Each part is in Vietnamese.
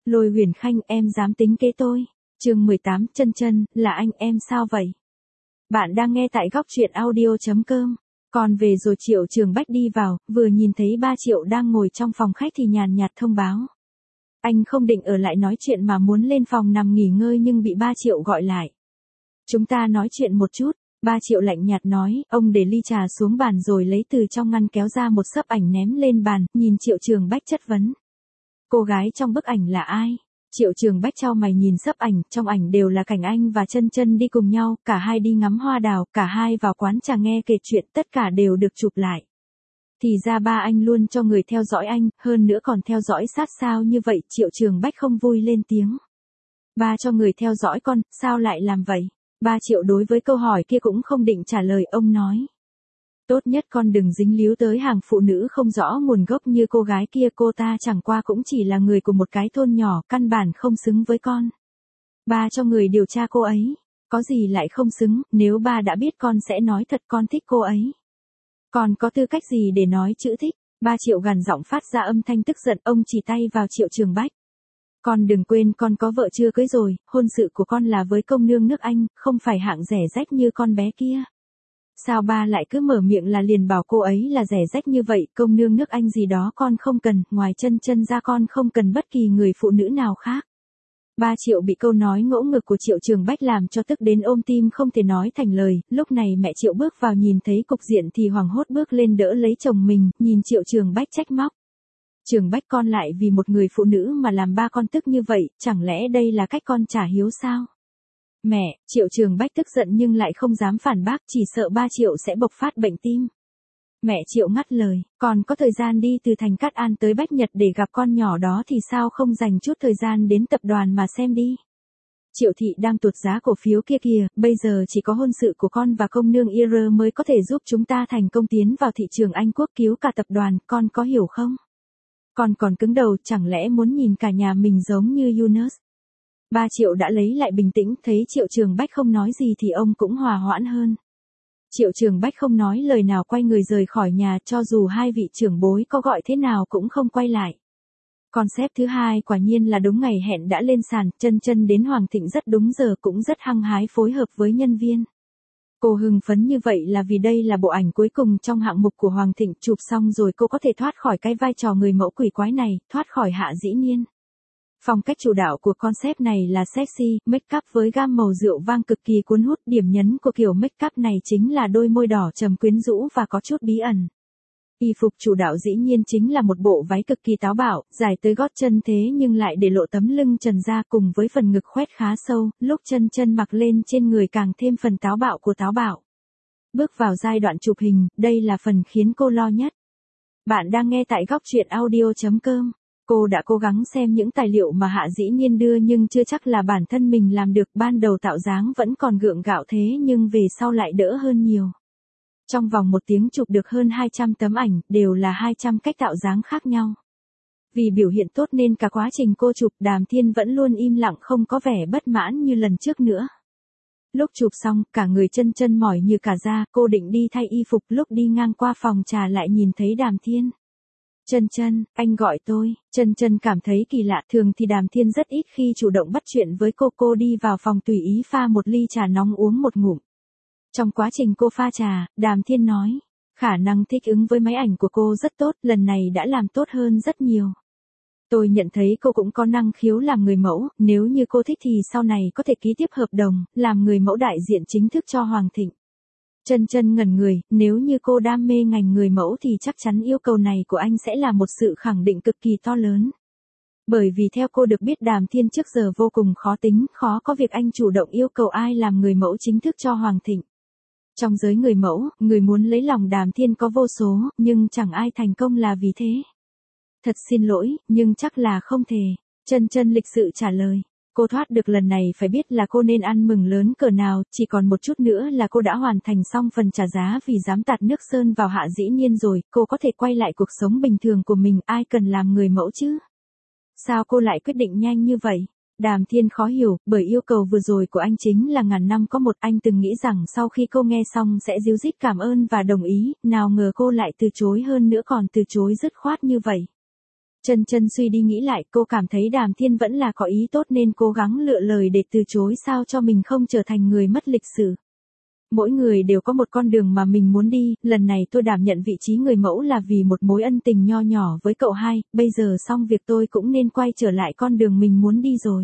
Lôi Huyền Khanh, em dám tính kế tôi. Chương 18, Chân Chân, là anh em sao vậy? Bạn đang nghe tại góc truyện audio.com. Còn về rồi Triệu Trường Bách đi vào, vừa nhìn thấy ba Triệu đang ngồi trong phòng khách thì nhàn nhạt thông báo. Anh không định ở lại nói chuyện mà muốn lên phòng nằm nghỉ ngơi nhưng bị ba Triệu gọi lại. Chúng ta nói chuyện một chút. Ba Triệu lạnh nhạt nói, ông để ly trà xuống bàn rồi lấy từ trong ngăn kéo ra một xấp ảnh ném lên bàn, nhìn Triệu Trường Bách chất vấn. Cô gái trong bức ảnh là ai? Triệu Trường Bách chau mày nhìn xấp ảnh, trong ảnh đều là cảnh anh và Chân Chân đi cùng nhau, cả hai đi ngắm hoa đào, cả hai vào quán trà nghe kể chuyện, tất cả đều được chụp lại. Thì ra ba anh luôn cho người theo dõi anh, hơn nữa còn theo dõi sát sao như vậy, Triệu Trường Bách không vui lên tiếng. Ba cho người theo dõi con, sao lại làm vậy? Ba Triệu đối với câu hỏi kia cũng không định trả lời, ông nói. Tốt nhất con đừng dính líu tới hàng phụ nữ không rõ nguồn gốc như cô gái kia, cô ta chẳng qua cũng chỉ là người của một cái thôn nhỏ, căn bản không xứng với con. Ba cho người điều tra cô ấy, có gì lại không xứng, nếu ba đã biết con sẽ nói thật con thích cô ấy. Còn có tư cách gì để nói chữ thích? Ba Triệu gằn giọng phát ra âm thanh tức giận, ông chỉ tay vào Triệu Trường Bách. Con đừng quên con có vợ chưa cưới rồi, hôn sự của con là với công nương nước Anh, không phải hạng rẻ rách như con bé kia. Sao ba lại cứ mở miệng là liền bảo cô ấy là rẻ rách như vậy, công nương nước Anh gì đó con không cần, ngoài Chân Chân ra con không cần bất kỳ người phụ nữ nào khác. Ba Triệu bị câu nói ngỗ ngược của Triệu Trường Bách làm cho tức đến ôm tim không thể nói thành lời, lúc này mẹ Triệu bước vào nhìn thấy cục diện thì hoảng hốt bước lên đỡ lấy chồng mình, nhìn Triệu Trường Bách trách móc. Trường Bách con lại vì một người phụ nữ mà làm ba con tức như vậy, chẳng lẽ đây là cách con trả hiếu sao? Mẹ, Triệu Trường Bách tức giận nhưng lại không dám phản bác, chỉ sợ ba Triệu sẽ bộc phát bệnh tim. Mẹ Triệu ngắt lời, còn có thời gian đi từ thành Cát An tới Bách Nhật để gặp con nhỏ đó thì sao không dành chút thời gian đến tập đoàn mà xem đi. Triệu thị đang tuột giá cổ phiếu kia kìa, bây giờ chỉ có hôn sự của con và công nương Ir mới có thể giúp chúng ta thành công tiến vào thị trường Anh Quốc cứu cả tập đoàn, con có hiểu không? Con còn cứng đầu, chẳng lẽ muốn nhìn cả nhà mình giống như Yunus? Ba Triệu đã lấy lại bình tĩnh, thấy Triệu Trường Bách không nói gì thì ông cũng hòa hoãn hơn. Triệu Trường Bách không nói lời nào quay người rời khỏi nhà, cho dù hai vị trưởng bối có gọi thế nào cũng không quay lại. Concept thứ hai quả nhiên là đúng ngày hẹn đã lên sàn, Chân Chân đến Hoàng Thịnh rất đúng giờ, cũng rất hăng hái phối hợp với nhân viên. Cô hưng phấn như vậy là vì đây là bộ ảnh cuối cùng trong hạng mục của Hoàng Thịnh, chụp xong rồi cô có thể thoát khỏi cái vai trò người mẫu quỷ quái này, thoát khỏi Hạ Dĩ Niên. Phong cách chủ đạo của concept này là sexy, make up với gam màu rượu vang cực kỳ cuốn hút, điểm nhấn của kiểu make up này chính là đôi môi đỏ trầm quyến rũ và có chút bí ẩn. Y phục chủ đạo dĩ nhiên chính là một bộ váy cực kỳ táo bạo, dài tới gót chân thế nhưng lại để lộ tấm lưng trần ra cùng với phần ngực khoét khá sâu, lúc Chân Chân mặc lên trên người càng thêm phần táo bạo của táo bạo. Bước vào giai đoạn chụp hình, đây là phần khiến cô lo nhất. Bạn đang nghe tại góc truyện audio.com. Cô đã cố gắng xem những tài liệu mà Hạ Dĩ Niên đưa nhưng chưa chắc là bản thân mình làm được, ban đầu tạo dáng vẫn còn gượng gạo thế nhưng về sau lại đỡ hơn nhiều. Trong vòng 1 tiếng chụp được hơn 200 tấm ảnh, đều là 200 cách tạo dáng khác nhau. Vì biểu hiện tốt nên cả quá trình cô chụp, Đàm Thiên vẫn luôn im lặng không có vẻ bất mãn như lần trước nữa. Lúc chụp xong, cả người Chân Chân mỏi như cả da, cô định đi thay y phục, lúc đi ngang qua phòng trà lại nhìn thấy Đàm Thiên. Chân Chân, anh gọi tôi. Chân Chân cảm thấy kỳ lạ, thường thì Đàm Thiên rất ít khi chủ động bắt chuyện với cô đi vào phòng tùy ý pha một ly trà nóng uống một ngụm. Trong quá trình cô pha trà, Đàm Thiên nói, khả năng thích ứng với máy ảnh của cô rất tốt, lần này đã làm tốt hơn rất nhiều. Tôi nhận thấy cô cũng có năng khiếu làm người mẫu, nếu như cô thích thì sau này có thể ký tiếp hợp đồng, làm người mẫu đại diện chính thức cho Hoàng Thịnh. Chân Chân ngẩn người, nếu như cô đam mê ngành người mẫu thì chắc chắn yêu cầu này của anh sẽ là một sự khẳng định cực kỳ to lớn. Bởi vì theo cô được biết Đàm Thiên trước giờ vô cùng khó tính, khó có việc anh chủ động yêu cầu ai làm người mẫu chính thức cho Hoàng Thịnh. Trong giới người mẫu, người muốn lấy lòng Đàm Thiên có vô số, nhưng chẳng ai thành công là vì thế. Thật xin lỗi, nhưng chắc là không thể. Chân Chân lịch sự trả lời. Cô thoát được lần này phải biết là cô nên ăn mừng lớn cỡ nào, chỉ còn một chút nữa là cô đã hoàn thành xong phần trả giá vì dám tạt nước sơn vào Hạ Dĩ Niên rồi, cô có thể quay lại cuộc sống bình thường của mình, ai cần làm người mẫu chứ? Sao cô lại quyết định nhanh như vậy? Đàm Thiên khó hiểu, bởi yêu cầu vừa rồi của anh chính là ngàn năm có một, anh từng nghĩ rằng sau khi cô nghe xong sẽ ríu rít cảm ơn và đồng ý, nào ngờ cô lại từ chối, hơn nữa còn từ chối dứt khoát như vậy. Chân chân suy đi nghĩ lại, cô cảm thấy Đàm Thiên vẫn là có ý tốt nên cố gắng lựa lời để từ chối sao cho mình không trở thành người mất lịch sự. Mỗi người đều có một con đường mà mình muốn đi, lần này tôi đảm nhận vị trí người mẫu là vì một mối ân tình nho nhỏ với cậu hai, bây giờ xong việc tôi cũng nên quay trở lại con đường mình muốn đi rồi.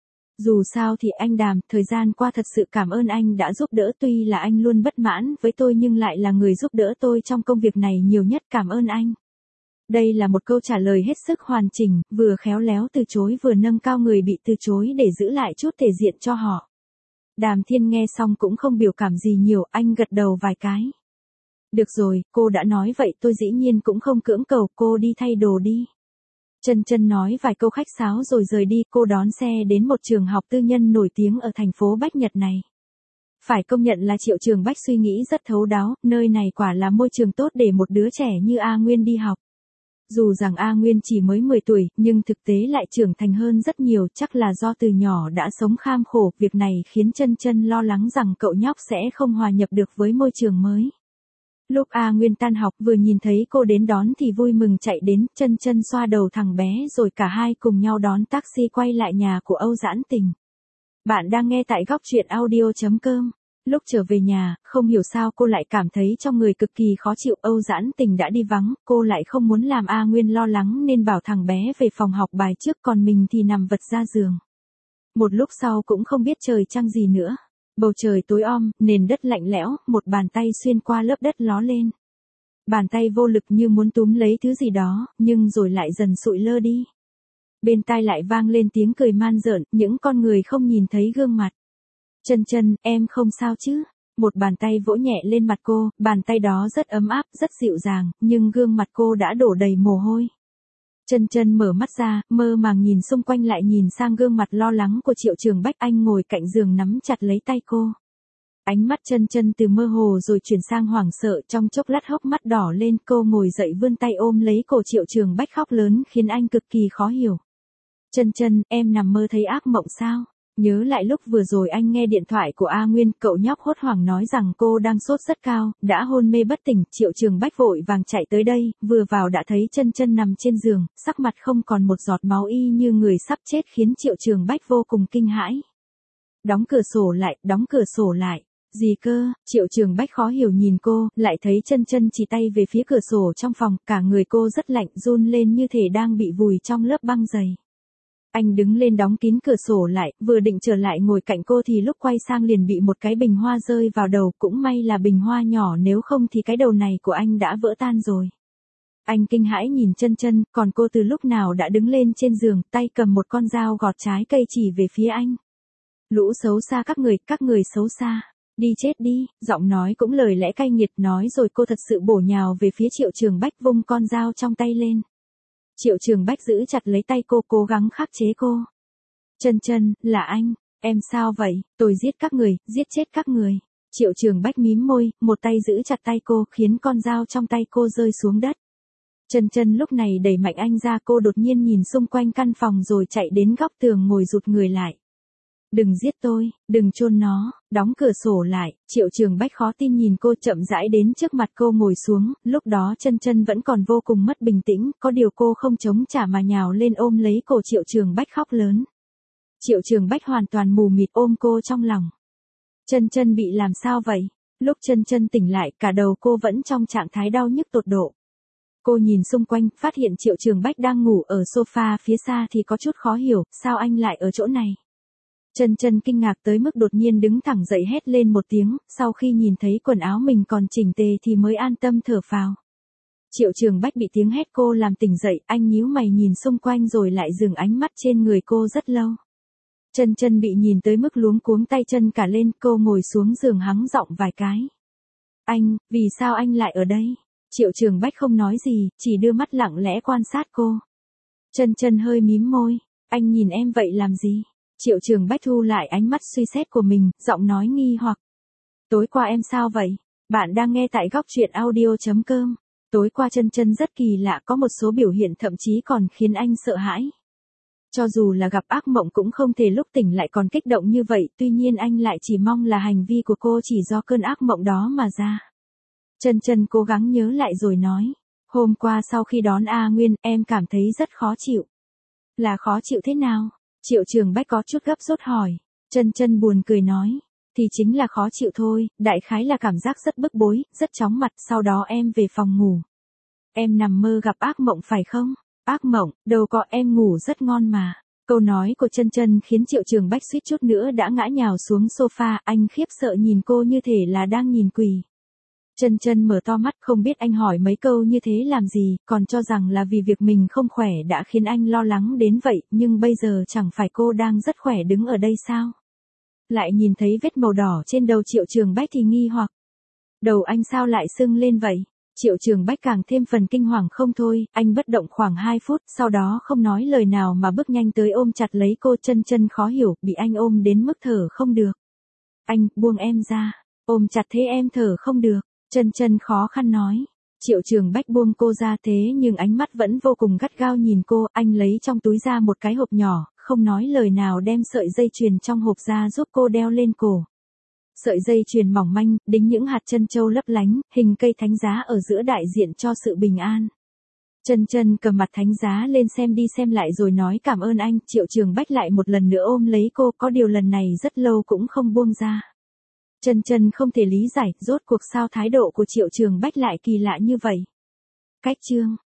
Dù sao thì anh Đàm, thời gian qua thật sự cảm ơn anh đã giúp đỡ, tuy là anh luôn bất mãn với tôi nhưng lại là người giúp đỡ tôi trong công việc này nhiều nhất, cảm ơn anh. Đây là một câu trả lời hết sức hoàn chỉnh, vừa khéo léo từ chối vừa nâng cao người bị từ chối để giữ lại chút thể diện cho họ. Đàm Thiên nghe xong cũng không biểu cảm gì nhiều, anh gật đầu vài cái. Được rồi, cô đã nói vậy tôi dĩ nhiên cũng không cưỡng cầu, cô đi thay đồ đi. Chân chân nói vài câu khách sáo rồi rời đi, cô đón xe đến một trường học tư nhân nổi tiếng ở thành phố Bách Nhật này. Phải công nhận là Triệu Trường Bách suy nghĩ rất thấu đáo, nơi này quả là môi trường tốt để một đứa trẻ như A Nguyên đi học. Dù rằng A Nguyên chỉ mới 10 tuổi, nhưng thực tế lại trưởng thành hơn rất nhiều, chắc là do từ nhỏ đã sống kham khổ, việc này khiến chân chân lo lắng rằng cậu nhóc sẽ không hòa nhập được với môi trường mới. Lúc A Nguyên tan học vừa nhìn thấy cô đến đón thì vui mừng chạy đến, chân chân xoa đầu thằng bé rồi cả hai cùng nhau đón taxi quay lại nhà của Âu Dãn Tình. Bạn đang nghe tại góc truyện audio.com. Lúc trở về nhà, không hiểu sao cô lại cảm thấy trong người cực kỳ khó chịu, Âu Dãn Tình đã đi vắng, cô lại không muốn làm A Nguyên lo lắng nên bảo thằng bé về phòng học bài trước còn mình thì nằm vật ra giường. Một lúc sau cũng không biết trời trăng gì nữa. Bầu trời tối om, nền đất lạnh lẽo, một bàn tay xuyên qua lớp đất ló lên. Bàn tay vô lực như muốn túm lấy thứ gì đó, nhưng rồi lại dần sụi lơ đi. Bên tai lại vang lên tiếng cười man rợn, những con người không nhìn thấy gương mặt. Chân chân, em không sao chứ? Một bàn tay vỗ nhẹ lên mặt cô, bàn tay đó rất ấm áp, rất dịu dàng, nhưng gương mặt cô đã đổ đầy mồ hôi. Chân chân mở mắt ra, mơ màng nhìn xung quanh lại nhìn sang gương mặt lo lắng của Triệu Trường Bách, anh ngồi cạnh giường nắm chặt lấy tay cô. Ánh mắt chân chân từ mơ hồ rồi chuyển sang hoảng sợ, trong chốc lát hốc mắt đỏ lên, cô ngồi dậy vươn tay ôm lấy cổ Triệu Trường Bách khóc lớn khiến anh cực kỳ khó hiểu. Chân chân, em nằm mơ thấy ác mộng sao? Nhớ lại lúc vừa rồi anh nghe điện thoại của A Nguyên, cậu nhóc hốt hoảng nói rằng cô đang sốt rất cao, đã hôn mê bất tỉnh, Triệu Trường Bách vội vàng chạy tới đây, vừa vào đã thấy chân chân nằm trên giường, sắc mặt không còn một giọt máu y như người sắp chết khiến Triệu Trường Bách vô cùng kinh hãi. Đóng cửa sổ lại, đóng cửa sổ lại. Gì cơ? Triệu Trường Bách khó hiểu nhìn cô, lại thấy chân chân chỉ tay về phía cửa sổ trong phòng, cả người cô rất lạnh, run lên như thể đang bị vùi trong lớp băng dày. Anh đứng lên đóng kín cửa sổ lại, vừa định trở lại ngồi cạnh cô thì lúc quay sang liền bị một cái bình hoa rơi vào đầu, cũng may là bình hoa nhỏ nếu không thì cái đầu này của anh đã vỡ tan rồi. Anh kinh hãi nhìn chân chân, còn cô từ lúc nào đã đứng lên trên giường, tay cầm một con dao gọt trái cây chỉ về phía anh. Lũ xấu xa các người xấu xa. Đi chết đi, giọng nói cũng lời lẽ cay nghiệt, nói rồi cô thật sự bổ nhào về phía Triệu Trường Bách, vung con dao trong tay lên. Triệu Trường Bách giữ chặt lấy tay cô, cố gắng khắc chế cô. Chân chân, là anh, em sao vậy, tôi giết các người, giết chết các người. Triệu Trường Bách mím môi, một tay giữ chặt tay cô, khiến con dao trong tay cô rơi xuống đất. Chân chân lúc này đẩy mạnh anh ra, cô đột nhiên nhìn xung quanh căn phòng rồi chạy đến góc tường ngồi rụt người lại. Đừng giết tôi, đừng chôn nó, đóng cửa sổ lại. Triệu Trường Bách khó tin nhìn cô, chậm rãi đến trước mặt cô ngồi xuống, lúc đó chân chân vẫn còn vô cùng mất bình tĩnh, có điều cô không chống trả mà nhào lên ôm lấy cổ Triệu Trường Bách khóc lớn. Triệu Trường Bách hoàn toàn mù mịt ôm cô trong lòng. Chân chân bị làm sao vậy? Lúc chân chân tỉnh lại, cả đầu cô vẫn trong trạng thái đau nhức tột độ. Cô nhìn xung quanh, phát hiện Triệu Trường Bách đang ngủ ở sofa phía xa thì có chút khó hiểu, sao anh lại ở chỗ này? Chân chân kinh ngạc tới mức đột nhiên đứng thẳng dậy hét lên một tiếng, sau khi nhìn thấy quần áo mình còn chỉnh tề thì mới an tâm thở phào. Triệu Trường Bách bị tiếng hét cô làm tỉnh dậy, anh nhíu mày nhìn xung quanh rồi lại dừng ánh mắt trên người cô rất lâu. Chân chân bị nhìn tới mức luống cuống tay chân cả lên, cô ngồi xuống giường hắng giọng vài cái. Anh, vì sao anh lại ở đây? Triệu Trường Bách không nói gì, chỉ đưa mắt lặng lẽ quan sát cô. Chân chân hơi mím môi, anh nhìn em vậy làm gì? Triệu Trường Bách thu lại ánh mắt suy xét của mình, giọng nói nghi hoặc. Tối qua em sao vậy? Bạn đang nghe tại góc truyện audio.com. Tối qua chân chân rất kỳ lạ, có một số biểu hiện thậm chí còn khiến anh sợ hãi. Cho dù là gặp ác mộng cũng không thể lúc tỉnh lại còn kích động như vậy, tuy nhiên anh lại chỉ mong là hành vi của cô chỉ do cơn ác mộng đó mà ra. Chân chân cố gắng nhớ lại rồi nói. Hôm qua sau khi đón A Nguyên, em cảm thấy rất khó chịu. Là khó chịu thế nào? Triệu Trường Bách có chút gấp rút hỏi. Chân Chân buồn cười nói. Thì chính là khó chịu thôi, đại khái là cảm giác rất bức bối, rất chóng mặt, sau đó em về phòng ngủ. Em nằm mơ gặp ác mộng phải không? Ác mộng, đâu có, em ngủ rất ngon mà. Câu nói của Chân Chân khiến Triệu Trường Bách suýt chút nữa đã ngã nhào xuống sofa, anh khiếp sợ nhìn cô như thể là đang nhìn quỷ. Chân Chân mở to mắt, không biết anh hỏi mấy câu như thế làm gì, còn cho rằng là vì việc mình không khỏe đã khiến anh lo lắng đến vậy, nhưng bây giờ chẳng phải cô đang rất khỏe đứng ở đây sao? Lại nhìn thấy vết màu đỏ trên đầu Triệu Trường Bách thì nghi hoặc. Đầu anh sao lại sưng lên vậy? Triệu Trường Bách càng thêm phần kinh hoàng không thôi, anh bất động khoảng 2 phút, sau đó không nói lời nào mà bước nhanh tới ôm chặt lấy cô. Chân Chân khó hiểu, bị anh ôm đến mức thở không được. Anh, buông em ra, ôm chặt thế em thở không được. Chân Chân khó khăn nói. Triệu Trường Bách buông cô ra thế nhưng ánh mắt vẫn vô cùng gắt gao nhìn cô, anh lấy trong túi ra một cái hộp nhỏ, không nói lời nào đem sợi dây chuyền trong hộp ra giúp cô đeo lên cổ. Sợi dây chuyền mỏng manh, đính những hạt trân châu lấp lánh, hình cây thánh giá ở giữa đại diện cho sự bình an. Chân Chân cầm mặt thánh giá lên xem đi xem lại rồi nói cảm ơn anh. Triệu Trường Bách lại một lần nữa ôm lấy cô, có điều lần này rất lâu cũng không buông ra. Chân Chân không thể lý giải, rốt cuộc sao thái độ của Triệu Trường Bách lại kỳ lạ như vậy. Cách chương